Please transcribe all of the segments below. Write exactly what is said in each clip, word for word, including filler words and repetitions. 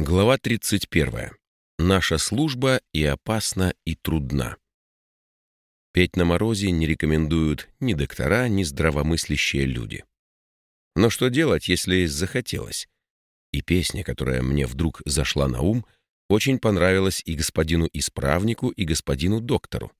Глава тридцать первая. Наша служба и опасна, и трудна. Петь на морозе не рекомендуют ни доктора, ни здравомыслящие люди. Но что делать, если захотелось? И песня, которая мне вдруг зашла на ум, очень понравилась и господину исправнику, и господину доктору.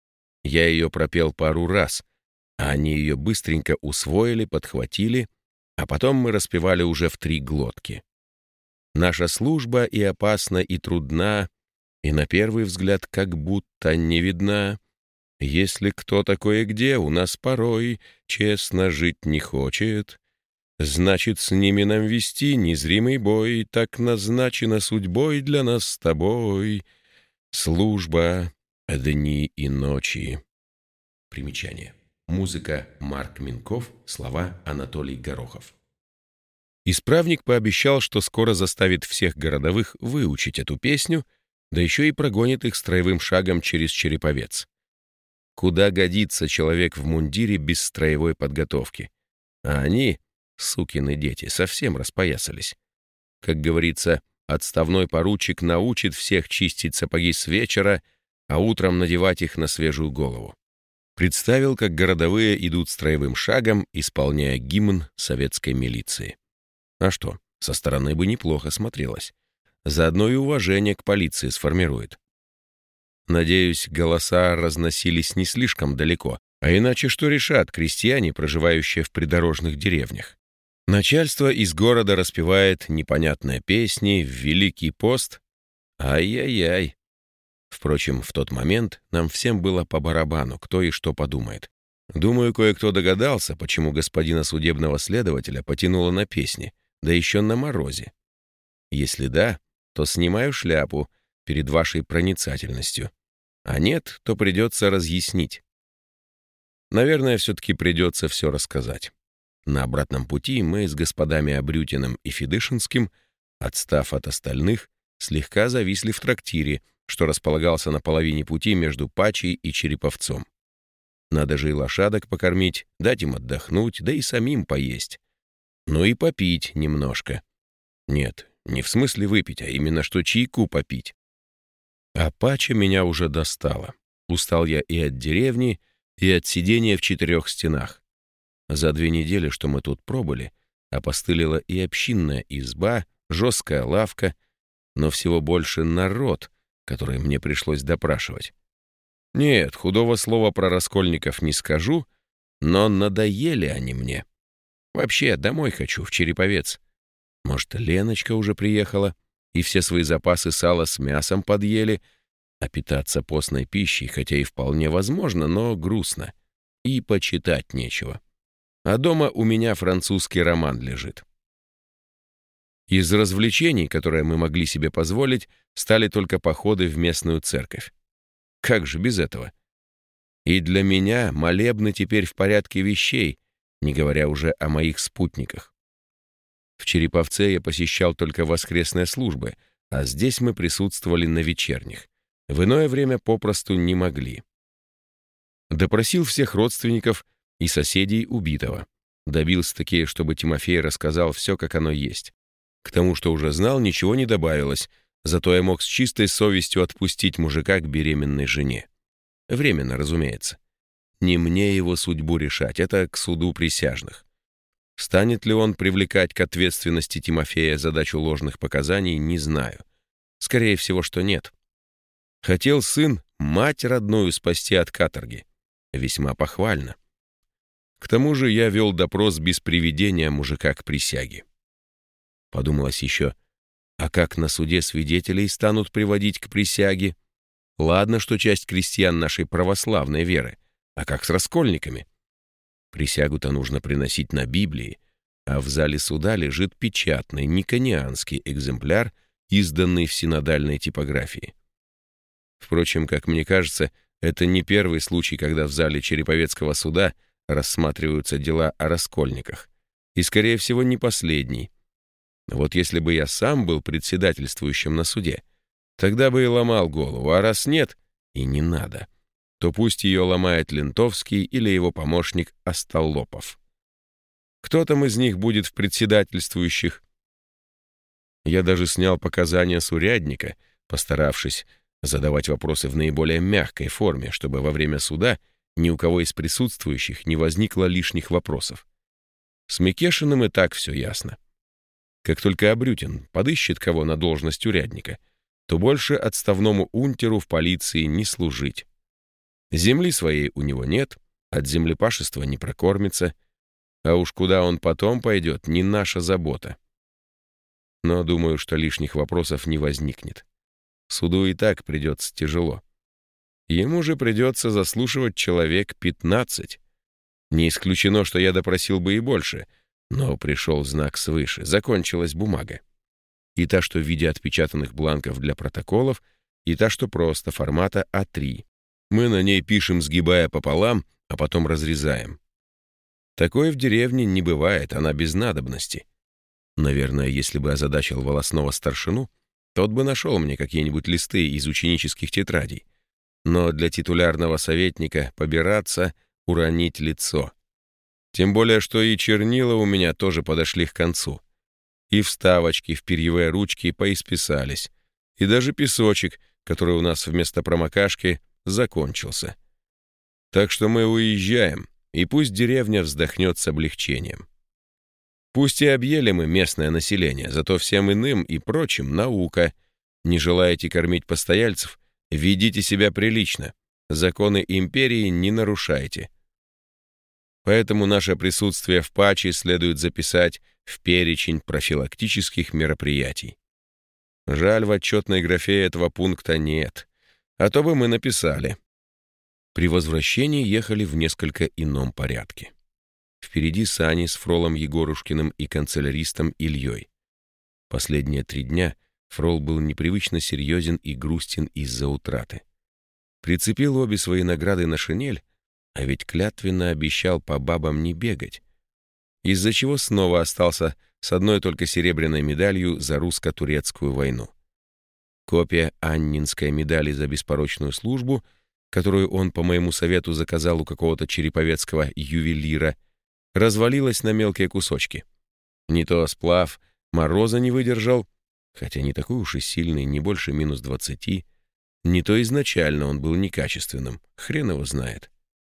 Я ее пропел пару раз, а они ее быстренько усвоили, подхватили, а потом мы распевали уже в три глотки. Наша служба и опасна, и трудна, и на первый взгляд как будто не видна. Если кто такое где у нас порой честно жить не хочет, значит, с ними нам вести незримый бой, так назначена судьбой для нас с тобой. Служба, дни и ночи. Примечание. Музыка Марк Минков, слова Анатолий Горохов. Исправник пообещал, что скоро заставит всех городовых выучить эту песню, да еще и прогонит их строевым шагом через Череповец. Куда годится человек в мундире без строевой подготовки? А они, сукины дети, совсем распоясались. Как говорится, отставной поручик научит всех чистить сапоги с вечера, а утром надевать их на свежую голову. Представил, как городовые идут строевым шагом, исполняя гимн советской милиции. А что, со стороны бы неплохо смотрелось. Заодно и уважение к полиции сформирует. Надеюсь, голоса разносились не слишком далеко, а иначе что решат крестьяне, проживающие в придорожных деревнях? Начальство из города распевает непонятные песни в Великий пост. Ай-яй-яй. Впрочем, в тот момент нам всем было по барабану, кто и что подумает. Думаю, кое-кто догадался, почему господина судебного следователя потянуло на песни, да еще на морозе. Если да, то снимаю шляпу перед вашей проницательностью. А нет, то придется разъяснить. Наверное, все-таки придется все рассказать. На обратном пути мы с господами Абрютиным и Федышинским, отстав от остальных, слегка зависли в трактире, что располагался на половине пути между Пачей и Череповцом. Надо же и лошадок покормить, дать им отдохнуть, да и самим поесть. Ну и попить немножко. Нет, не в смысле выпить, а именно что чайку попить. А Пача меня уже достала. Устал я и от деревни, и от сидения в четырех стенах. За две недели, что мы тут пробыли, опостылила и общинная изба, жесткая лавка, но всего больше народ, который мне пришлось допрашивать. Нет, худого слова про раскольников не скажу, но надоели они мне. Вообще, домой хочу, в Череповец. Может, Леночка уже приехала, и все свои запасы сала с мясом подъели, а питаться постной пищей, хотя и вполне возможно, но грустно. И почитать нечего. А дома у меня французский роман лежит. Из развлечений, которые мы могли себе позволить, стали только походы в местную церковь. Как же без этого? И для меня молебны теперь в порядке вещей, не говоря уже о моих спутниках. В Череповце я посещал только воскресные службы, а здесь мы присутствовали на вечерних. В иное время попросту не могли. Допросил всех родственников и соседей убитого. Добился-таки, чтобы Тимофей рассказал все, как оно есть. К тому, что уже знал, ничего не добавилось, зато я мог с чистой совестью отпустить мужика к беременной жене. Временно, разумеется. Не мне его судьбу решать, это к суду присяжных. Станет ли он привлекать к ответственности Тимофея за дачу ложных показаний, не знаю. Скорее всего, что нет. Хотел сын мать родную спасти от каторги. Весьма похвально. К тому же я вел допрос без приведения мужика к присяге. Подумалось еще, а как на суде свидетелей станут приводить к присяге? Ладно, что часть крестьян нашей православной веры, а как с раскольниками? Присягу-то нужно приносить на Библии, а в зале суда лежит печатный никонианский экземпляр, изданный в синодальной типографии. Впрочем, как мне кажется, это не первый случай, когда в зале Череповецкого суда рассматриваются дела о раскольниках, и, скорее всего, не последний. Вот если бы я сам был председательствующим на суде, тогда бы и ломал голову, а раз нет, и не надо, то пусть ее ломает Лентовский или его помощник Остолопов. Кто там из них будет в председательствующих? Я даже снял показания с урядника, постаравшись задавать вопросы в наиболее мягкой форме, чтобы во время суда ни у кого из присутствующих не возникло лишних вопросов. С Микешиным и так все ясно. Как только Абрютин подыщет кого на должность урядника, то больше отставному унтеру в полиции не служить. Земли своей у него нет, от землепашества не прокормится, а уж куда он потом пойдет, не наша забота. Но думаю, что лишних вопросов не возникнет. Суду и так придется тяжело. Ему же придется заслушивать человек пятнадцать. Не исключено, что я допросил бы и больше, но пришел знак свыше, закончилась бумага. И та, что в виде отпечатанных бланков для протоколов, и та, что просто формата а три. Мы на ней пишем, сгибая пополам, а потом разрезаем. Такое в деревне не бывает, она без надобности. Наверное, если бы озадачил волосного старшину, тот бы нашел мне какие-нибудь листы из ученических тетрадей. Но для титулярного советника побираться, уронить лицо. Тем более, что и чернила у меня тоже подошли к концу. И вставочки в перьевые ручки поисписались, и даже песочек, который у нас вместо промокашки, закончился. Так что мы уезжаем, и пусть деревня вздохнет с облегчением. Пусть и объели мы местное население, зато всем иным и прочим наука. Не желаете кормить постояльцев? Ведите себя прилично. Законы империи не нарушайте. Поэтому наше присутствие в Пачи следует записать в перечень профилактических мероприятий. Жаль, в отчетной графе этого пункта нет, а то бы мы написали. При возвращении ехали в несколько ином порядке. Впереди сани с Фролом Егорушкиным и канцеляристом Ильей. Последние три дня Фрол был непривычно серьезен и грустен из-за утраты. Прицепил обе свои награды на шинель, а ведь клятвенно обещал по бабам не бегать, из-за чего снова остался с одной только серебряной медалью за русско-турецкую войну. Копия аннинской медали за беспорочную службу, которую он по моему совету заказал у какого-то череповецкого ювелира, развалилась на мелкие кусочки. Не то сплав мороза не выдержал, хотя не такой уж и сильный, не больше минус двадцати, не то изначально он был некачественным, хрен его знает.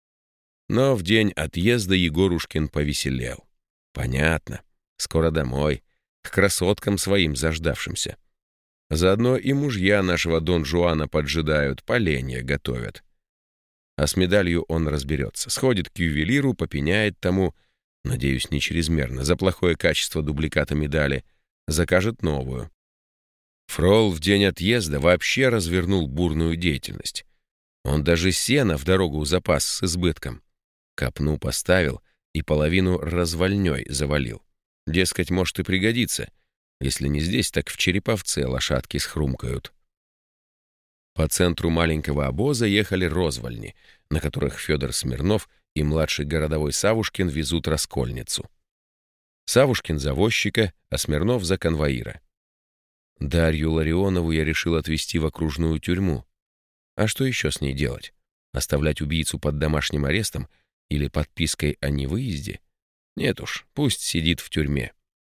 Но в день отъезда Егорушкин повеселел. Понятно, скоро домой, к красоткам своим заждавшимся. Заодно и мужья нашего Дон Жуана поджидают, поленья готовят. А с медалью он разберется, сходит к ювелиру, попеняет тому, надеюсь, не чрезмерно, за плохое качество дубликата медали, закажет новую. Фрол в день отъезда вообще развернул бурную деятельность. Он даже сено в дорогу запас с избытком. Копну поставил и половину развальней завалил. Дескать, может и пригодится. Если не здесь, так в Череповце лошадки схрумкают. По центру маленького обоза ехали розвальни, на которых Федор Смирнов и младший городовой Савушкин везут раскольницу. Савушкин за возчика, а Смирнов за конвоира. Дарью Ларионову я решил отвезти в окружную тюрьму. А что еще с ней делать? Оставлять убийцу под домашним арестом или подпиской о невыезде? Нет уж, пусть сидит в тюрьме.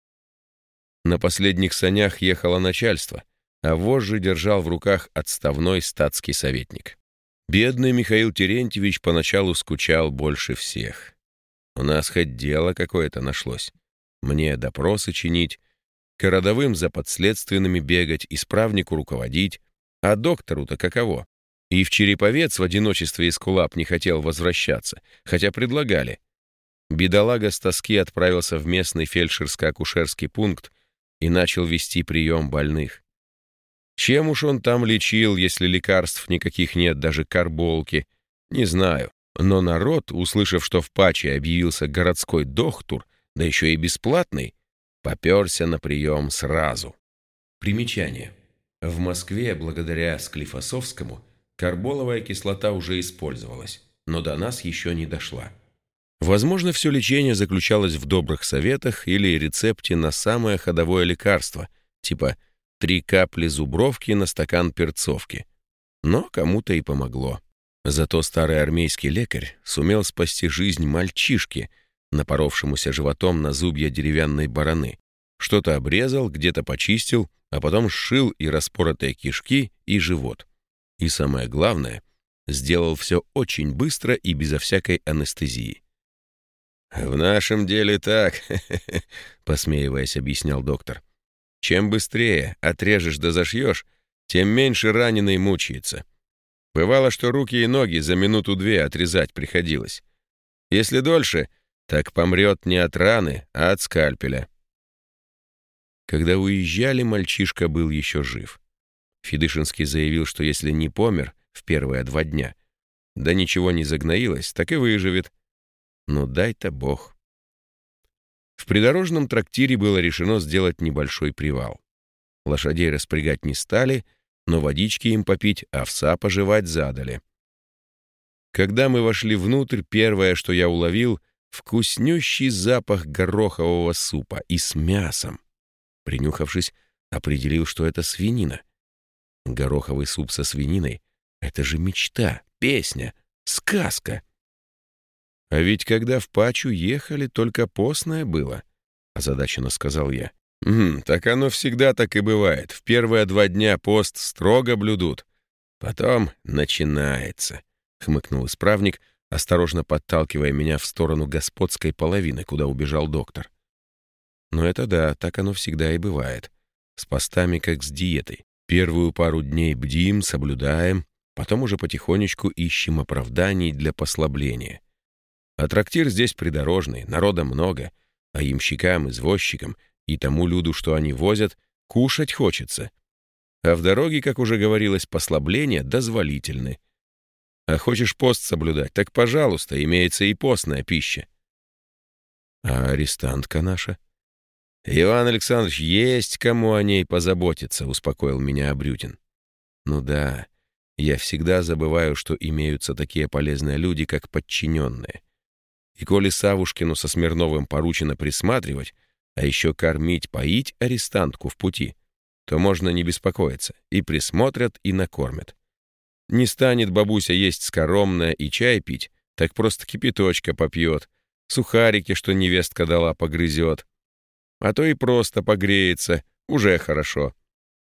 На последних санях ехало начальство, а вожжи держал в руках отставной статский советник. Бедный Михаил Терентьевич поначалу скучал больше всех. У нас хоть дело какое-то нашлось. Мне допросы чинить, к родовым за подследственными бегать, исправнику руководить, а доктору-то каково? И в Череповец в одиночестве эскулап не хотел возвращаться, хотя предлагали. Бедолага с тоски отправился в местный фельдшерско-акушерский пункт и начал вести прием больных. Чем уж он там лечил, если лекарств никаких нет, даже карболки, не знаю. Но народ, услышав, что в Паче объявился городской доктор, да еще и бесплатный, попёрся на прием сразу. Примечание. В Москве, благодаря Склифосовскому, карболовая кислота уже использовалась, но до нас еще не дошла. Возможно, все лечение заключалось в добрых советах или рецепте на самое ходовое лекарство, типа три капли зубровки на стакан перцовки. Но кому-то и помогло. Зато старый армейский лекарь сумел спасти жизнь мальчишке, напоровшемуся животом на зубья деревянной бараны, Что-то обрезал, где-то почистил, а потом сшил и распоротые кишки, и живот. И самое главное, сделал все очень быстро и безо всякой анестезии. «В нашем деле так», — посмеиваясь, объяснял доктор. «Чем быстрее отрежешь да зашьешь, тем меньше раненый мучается. Бывало, что руки и ноги за минуту-две отрезать приходилось. Если дольше, так помрет не от раны, а от скальпеля». Когда уезжали, мальчишка был еще жив. Федышинский заявил, что если не помер в первые два дня, да ничего не загноилось, так и выживет. Ну дай-то Бог. В придорожном трактире было решено сделать небольшой привал. Лошадей распрягать не стали, но водички им попить, овса пожевать задали. Когда мы вошли внутрь, первое, что я уловил, вкуснющий запах горохового супа и с мясом. Принюхавшись, определил, что это свинина. Гороховый суп со свининой — это же мечта, песня, сказка. А ведь когда в Пачу ехали, только постное было, — озадаченно сказал я. «М, так оно всегда так и бывает. В первые два дня пост строго блюдут. Потом начинается», — хмыкнул исправник, осторожно подталкивая меня в сторону господской половины, куда убежал доктор. «Ну это да, так оно всегда и бывает. С постами, как с диетой. Первую пару дней бдим, соблюдаем, потом уже потихонечку ищем оправданий для послабления. А трактир здесь придорожный, народа много, а ямщикам, извозчикам и тому люду, что они возят, кушать хочется. А в дороге, как уже говорилось, послабления дозволительны. А хочешь пост соблюдать, так, пожалуйста, имеется и постная пища». «А арестантка наша?» «Иван Александрович, есть кому о ней позаботиться», — успокоил меня Абрютин. «Ну да, я всегда забываю, что имеются такие полезные люди, как подчиненные. И коли Савушкину со Смирновым поручено присматривать, а еще кормить, поить арестантку в пути, то можно не беспокоиться, и присмотрят, и накормят. Не станет бабуся есть скоромное и чай пить, так просто кипяточка попьет, сухарики, что невестка дала, погрызет. А то и просто погреется, уже хорошо».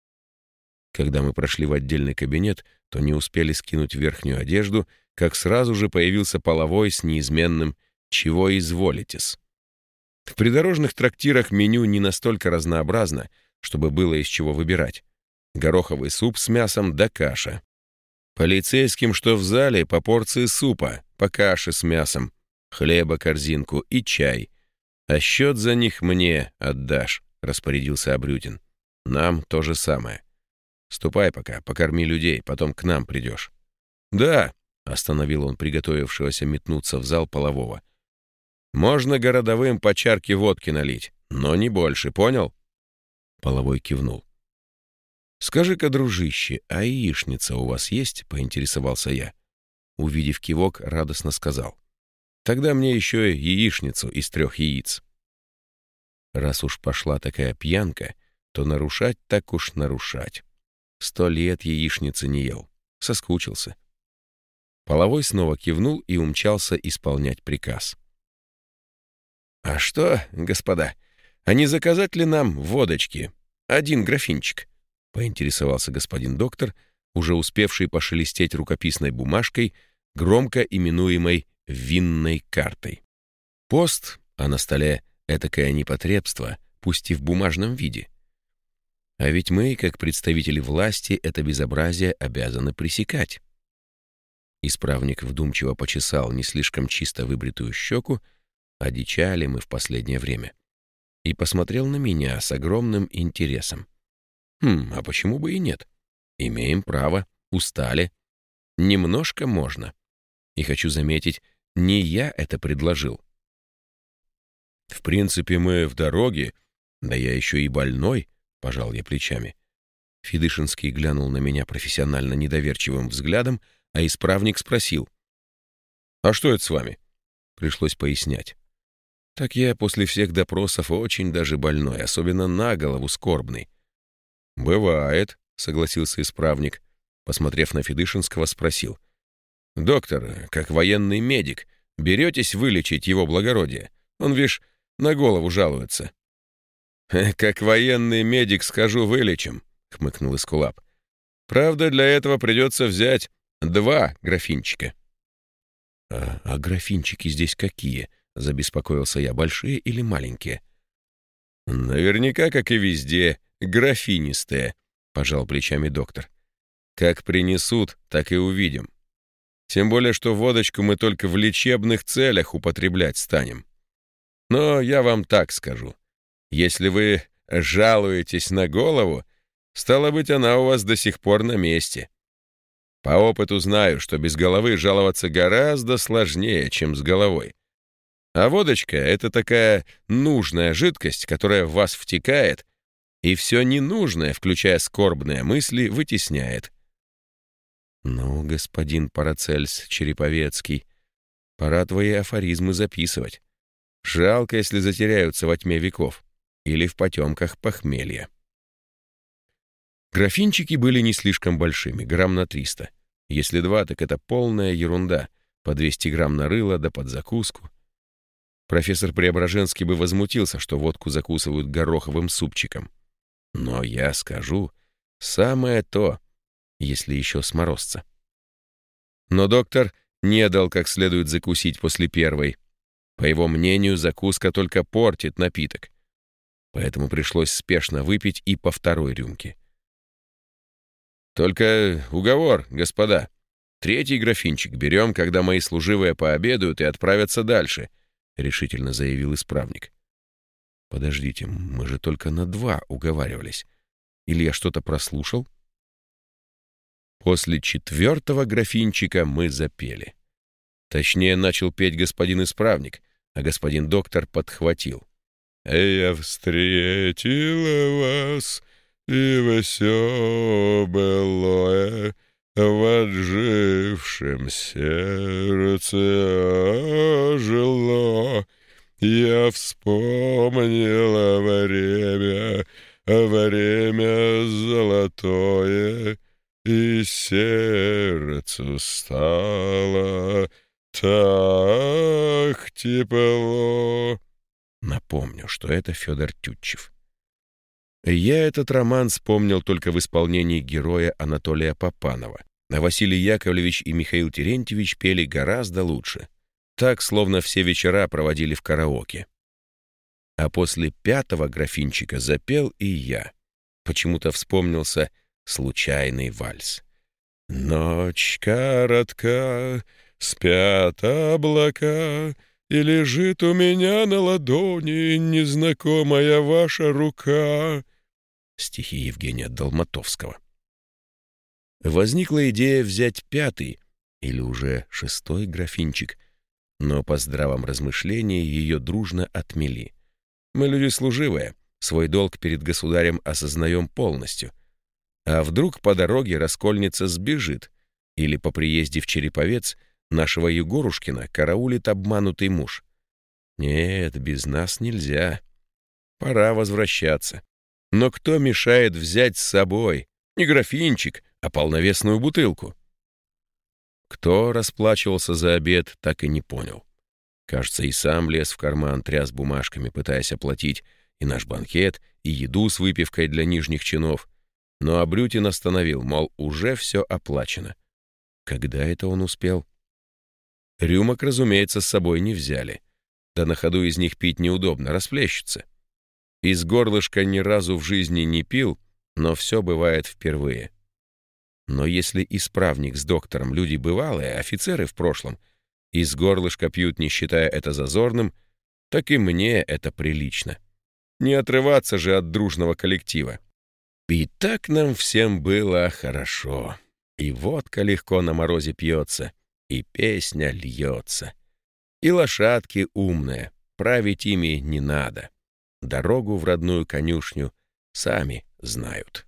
Когда мы прошли в отдельный кабинет, то не успели скинуть верхнюю одежду, как сразу же появился половой с неизменным «Чего изволитесь?». В придорожных трактирах меню не настолько разнообразно, чтобы было из чего выбирать. Гороховый суп с мясом да каша. Полицейским, что в зале, по порции супа, по каше с мясом, хлеба корзинку и чай. «А счет за них мне отдашь», — распорядился Абрютин. «Нам то же самое. Ступай пока, покорми людей, потом к нам придешь». «Да», — остановил он приготовившегося метнуться в зал полового. «Можно городовым по чарке водки налить, но не больше, понял?» Половой кивнул. «Скажи-ка, дружище, а яичница у вас есть?» — поинтересовался я. Увидев кивок, радостно сказал. «Тогда мне еще и яичницу из трех яиц». Раз уж пошла такая пьянка, то нарушать так уж нарушать. Сто лет яичницы не ел. Соскучился. Половой снова кивнул и умчался исполнять приказ. «А что, господа, а не заказать ли нам водочки? Один графинчик?» — поинтересовался господин доктор, уже успевший пошелестеть рукописной бумажкой, громко именуемой винной картой. Пост, а на столе этакое непотребство, пусть и в бумажном виде. А ведь мы, как представители власти, это безобразие обязаны пресекать. Исправник вдумчиво почесал не слишком чисто выбритую щеку, одичали мы в последнее время, и посмотрел на меня с огромным интересом. Хм, а почему бы и нет? Имеем право, устали. Немножко можно. И хочу заметить, не я это предложил. В принципе, мы в дороге, да я еще и больной, пожал я плечами. Федышинский глянул на меня профессионально недоверчивым взглядом, а исправник спросил. «А что это с вами?» Пришлось пояснять. «Так я после всех допросов очень даже больной, особенно на голову скорбный». «Бывает», — согласился исправник. Посмотрев на Федышинского, спросил. «Доктор, как военный медик, беретесь вылечить его благородие? Он, вишь, на голову жалуется». «Как военный медик схожу, вылечим», — хмыкнул Эскулап. «Правда, для этого придется взять два графинчика». «А, а графинчики здесь какие?» — забеспокоился я. «Большие или маленькие?» «Наверняка, как и везде, графинистые», — пожал плечами доктор. «Как принесут, так и увидим. Тем более, что водочку мы только в лечебных целях употреблять станем. Но я вам так скажу. Если вы жалуетесь на голову, стало быть, она у вас до сих пор на месте. По опыту знаю, что без головы жаловаться гораздо сложнее, чем с головой. А водочка — это такая нужная жидкость, которая в вас втекает, и все ненужное, включая скорбные мысли, вытесняет. Ну, господин Парацельс Череповецкий, пора твои афоризмы записывать. Жалко, если затеряются во тьме веков или в потемках похмелья. Графинчики были не слишком большими, грамм на триста. Если два, так это полная ерунда, по двести грамм на рыло да под закуску. Профессор Преображенский бы возмутился, что водку закусывают гороховым супчиком. Но я скажу, самое то, если еще с морозца. Но доктор не дал как следует закусить после первой. По его мнению, закуска только портит напиток. Поэтому пришлось спешно выпить и по второй рюмке. «Только уговор, господа. Третий графинчик берем, когда мои служивые пообедают и отправятся дальше», — решительно заявил исправник. «Подождите, мы же только на два уговаривались. Или я что-то прослушал?» После четвертого графинчика мы запели. Точнее, начал петь господин исправник, а господин доктор подхватил. «Я встретила вас, и все былое в отжившем сердце ожило. Я вспомнила время, время золотое, и сердцу стало так тепло». Напомню, что это Федор Тютчев. Я этот роман вспомнил только в исполнении героя Анатолия Папанова, а Василий Яковлевич и Михаил Терентьевич пели гораздо лучше. Так, словно все вечера проводили в караоке. А после пятого графинчика запел и я. Почему-то вспомнился случайный вальс. «Ночь коротка, спят облака, и лежит у меня на ладони незнакомая ваша рука». Стихи Евгения Долматовского. Возникла идея взять пятый или уже шестой графинчик, но по здравом размышлении ее дружно отмели. Мы люди служивые, свой долг перед государем осознаем полностью. А вдруг по дороге раскольница сбежит, или по приезде в Череповец нашего Егорушкина караулит обманутый муж? Нет, без нас нельзя. Пора возвращаться. Но кто мешает взять с собой не графинчик, а полновесную бутылку? Кто расплачивался за обед, так и не понял. Кажется, и сам лез в карман, тряс бумажками, пытаясь оплатить и наш банкет, и еду с выпивкой для нижних чинов. Но Абрютин остановил, мол, уже все оплачено. Когда это он успел? Рюмок, разумеется, с собой не взяли. Да на ходу из них пить неудобно, расплещутся. Из горлышка ни разу в жизни не пил, но все бывает впервые. Но если исправник с доктором люди бывалые, офицеры в прошлом, из горлышка пьют, не считая это зазорным, так и мне это прилично. Не отрываться же от дружного коллектива. И так нам всем было хорошо. И водка легко на морозе пьется, и песня льется. И лошадки умные, править ими не надо. Дорогу в родную конюшню сами знают.